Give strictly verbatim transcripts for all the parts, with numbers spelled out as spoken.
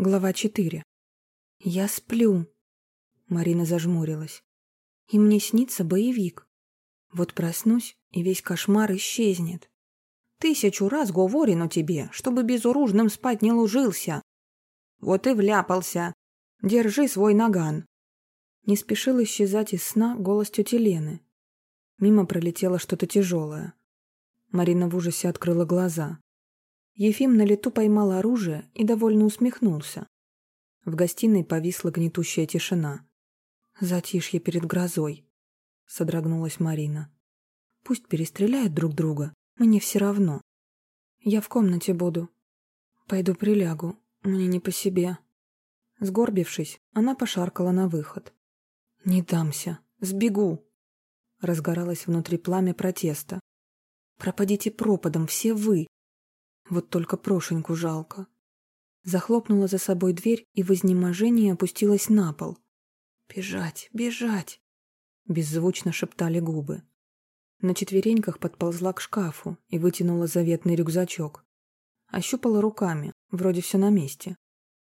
Глава четыре. Я сплю. Марина зажмурилась. И мне снится боевик. Вот проснусь, и весь кошмар исчезнет. Тысячу раз говорено тебе, чтобы безоружным спать не ложился. Вот и вляпался. Держи свой наган. Не спешил исчезать из сна голос тети Лены. Мимо пролетело что-то тяжелое. Марина в ужасе открыла глаза. Ефим на лету поймал оружие и довольно усмехнулся. В гостиной повисла гнетущая тишина. «Затишье перед грозой», — содрогнулась Марина. «Пусть перестреляют друг друга, мне все равно. Я в комнате буду. Пойду прилягу, мне не по себе». Сгорбившись, она пошаркала на выход. «Не дамся, сбегу!» Разгоралось внутри пламя протеста. «Пропадите пропадом все вы! Вот только Прошеньку жалко». Захлопнула за собой дверь и в изнеможении опустилась на пол. «Бежать, бежать!» Беззвучно шептали губы. На четвереньках подползла к шкафу и вытянула заветный рюкзачок. Ощупала руками, вроде все на месте.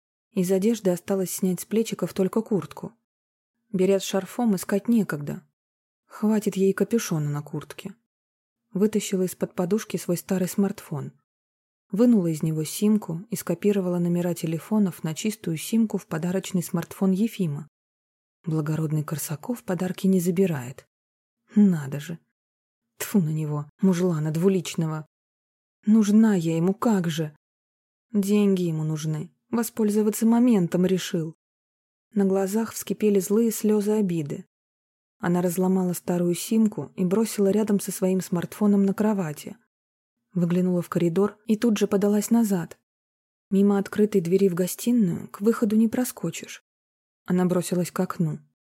Из одежды осталось снять с плечиков только куртку. Берет с шарфом, искать некогда. Хватит ей капюшона на куртке. Вытащила из-под подушки свой старый смартфон. Вынула из него симку и скопировала номера телефонов на чистую симку в подарочный смартфон Ефима. Благородный Корсаков подарки не забирает. Надо же. Тьфу на него, мужлана двуличного. Нужна я ему, как же. Деньги ему нужны. Воспользоваться моментом решил. На глазах вскипели злые слезы обиды. Она разломала старую симку и бросила рядом со своим смартфоном на кровати. Выглянула в коридор и тут же подалась назад. Мимо открытой двери в гостиную к выходу не проскочишь. Она бросилась к окну.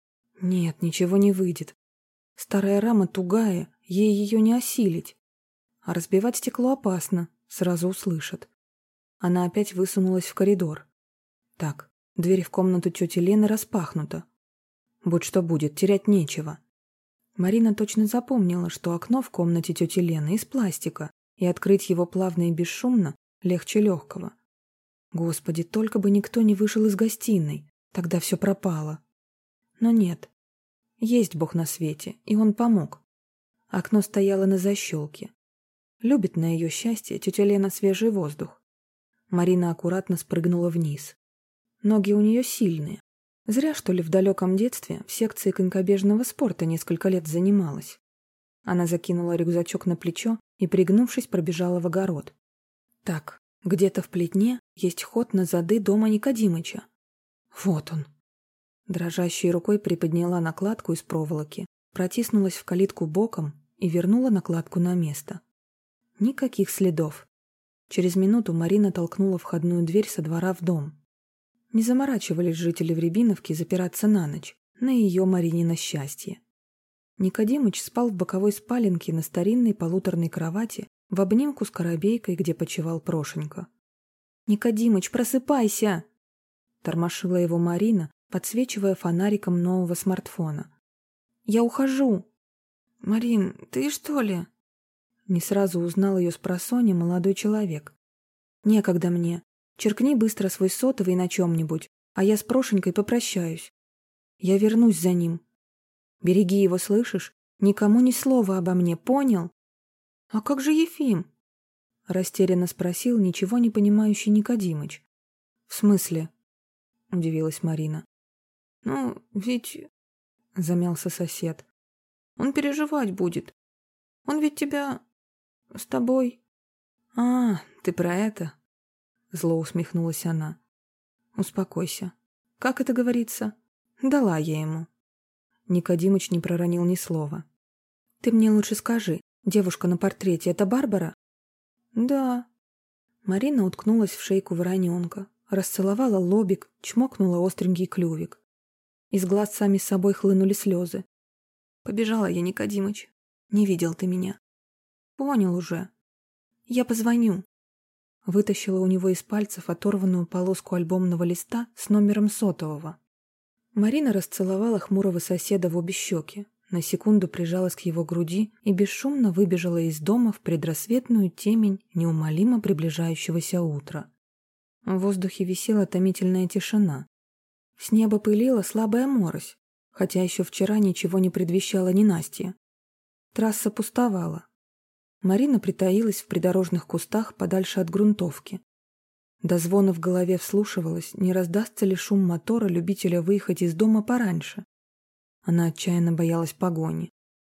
Нет, ничего не выйдет. Старая рама тугая, ей ее не осилить. А разбивать стекло опасно, сразу услышат. Она опять высунулась в коридор. Так, дверь в комнату тети Лены распахнута. Будь что будет, терять нечего. Марина точно запомнила, что окно в комнате тети Лены из пластика, и открыть его плавно и бесшумно легче легкого. Господи, только бы никто не вышел из гостиной, тогда все пропало. Но нет. Есть Бог на свете, и он помог. Окно стояло на защелке. Любит на ее счастье тетя Лена свежий воздух. Марина аккуратно спрыгнула вниз. Ноги у нее сильные. Зря, что ли, в далеком детстве в секции конькобежного спорта несколько лет занималась. Она закинула рюкзачок на плечо и, пригнувшись, пробежала в огород. Так, где-то в плетне есть ход на зады дома Никодимыча. Вот он. Дрожащей рукой приподняла накладку из проволоки, протиснулась в калитку боком и вернула накладку на место. Никаких следов. Через минуту Марина толкнула входную дверь со двора в дом. Не заморачивались жители Вребиновки запираться на ночь, на ее Маринино счастье. Никодимыч спал в боковой спаленке на старинной полуторной кровати в обнимку с коробейкой, где почивал Прошенька. «Никодимыч, просыпайся!» Тормошила его Марина, подсвечивая фонариком нового смартфона. «Я ухожу!» «Марин, ты что ли?» Не сразу узнал ее спросонья молодой человек. «Некогда мне. Черкни быстро свой сотовый на чем-нибудь, а я с Прошенькой попрощаюсь. Я вернусь за ним. Береги его, слышишь? Никому ни слова обо мне, понял?» «А как же Ефим?» Растерянно спросил ничего не понимающий Никодимыч. «В смысле?» — удивилась Марина. «Ну, ведь...» — замялся сосед. «Он переживать будет. Он ведь тебя... с тобой...» «А, ты про это?» — зло усмехнулась она. «Успокойся. Как это говорится? Дала я ему». Никодимыч не проронил ни слова. «Ты мне лучше скажи, девушка на портрете — это Барбара?» «Да». Марина уткнулась в шейку вороненка, расцеловала лобик, чмокнула остренький клювик. Из глаз сами собой хлынули слезы. «Побежала я, Никодимыч. Не видел ты меня». «Понял уже. Я позвоню». Вытащила у него из пальцев оторванную полоску альбомного листа с номером сотового. Марина расцеловала хмурого соседа в обе щеки, на секунду прижалась к его груди и бесшумно выбежала из дома в предрассветную темень неумолимо приближающегося утра. В воздухе висела томительная тишина. С неба пылила слабая морось, хотя еще вчера ничего не предвещало ненастья. Трасса пустовала. Марина притаилась в придорожных кустах подальше от грунтовки. До звона в голове вслушивалась, не раздастся ли шум мотора любителя выехать из дома пораньше. Она отчаянно боялась погони.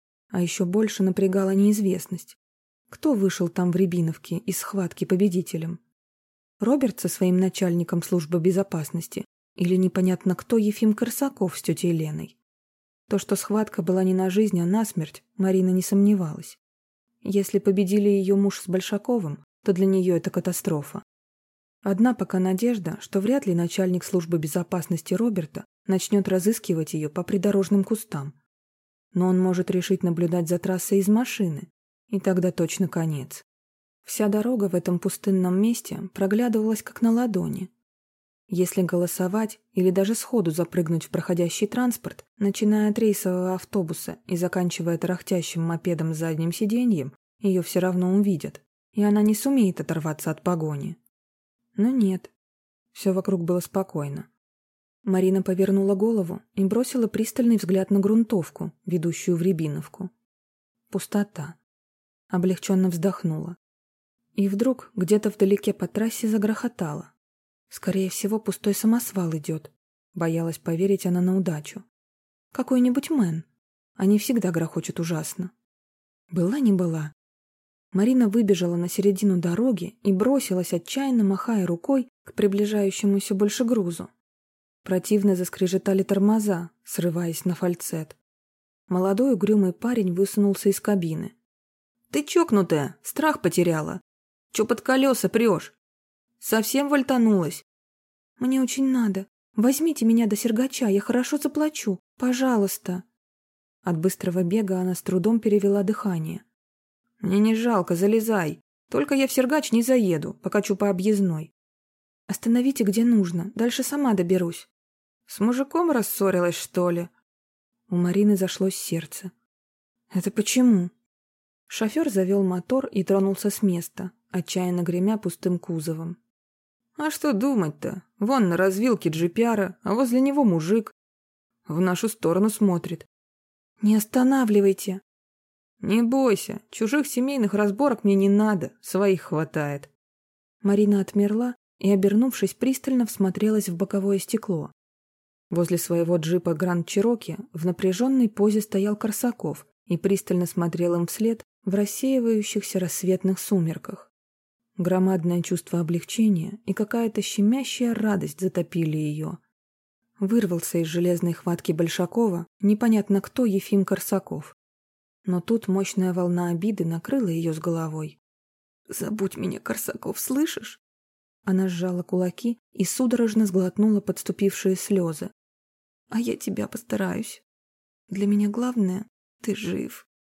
А еще больше напрягала неизвестность. Кто вышел там в Рябиновке из схватки победителем? Роберт со своим начальником службы безопасности или непонятно кто Ефим Корсаков с тетей Леной? То, что схватка была не на жизнь, а на смерть, Марина не сомневалась. Если победили ее муж с Большаковым, то для нее это катастрофа. Одна пока надежда, что вряд ли начальник службы безопасности Роберта начнет разыскивать ее по придорожным кустам. Но он может решить наблюдать за трассой из машины, и тогда точно конец. Вся дорога в этом пустынном месте проглядывалась как на ладони. Если голосовать или даже сходу запрыгнуть в проходящий транспорт, начиная от рейсового автобуса и заканчивая тарахтящим мопедом с задним сиденьем, ее все равно увидят, и она не сумеет оторваться от погони. Но нет, все вокруг было спокойно. Марина повернула голову и бросила пристальный взгляд на грунтовку, ведущую в Рябиновку. Пустота. Облегченно вздохнула. И вдруг где-то вдалеке по трассе загрохотало. Скорее всего, пустой самосвал идет. Боялась поверить она на удачу. Какой-нибудь мэн. Они всегда грохочут ужасно. Была не была. Марина выбежала на середину дороги и бросилась, отчаянно махая рукой, к приближающемуся больше грузу. Противно заскрежетали тормоза, срываясь на фальцет. Молодой угрюмый парень высунулся из кабины. «Ты чокнутая, страх потеряла. Чё под колеса прёшь? Совсем вальтанулась?» «Мне очень надо. Возьмите меня до Сергача, я хорошо заплачу. Пожалуйста». От быстрого бега она с трудом перевела дыхание. «Мне не жалко, залезай. Только я в Сергач не заеду, покачу по объездной». «Остановите, где нужно. Дальше сама доберусь». «С мужиком рассорилась, что ли?» У Марины зашлось сердце. «Это почему?» Шофер завел мотор и тронулся с места, отчаянно гремя пустым кузовом. «А что думать-то? Вон на развилке джипяра, а возле него мужик. В нашу сторону смотрит». «Не останавливайте». «Не бойся, чужих семейных разборок мне не надо, своих хватает». Марина отмерла и, обернувшись, пристально всмотрелась в боковое стекло. Возле своего джипа Гранд Чироки в напряженной позе стоял Корсаков и пристально смотрел им вслед в рассеивающихся рассветных сумерках. Громадное чувство облегчения и какая-то щемящая радость затопили ее. Вырвался из железной хватки Большакова непонятно кто Ефим Корсаков. Но тут мощная волна обиды накрыла ее с головой. «Забудь меня, Корсаков, слышишь?» Она сжала кулаки и судорожно сглотнула подступившие слезы. «А я тебя постараюсь. Для меня главное — ты жив».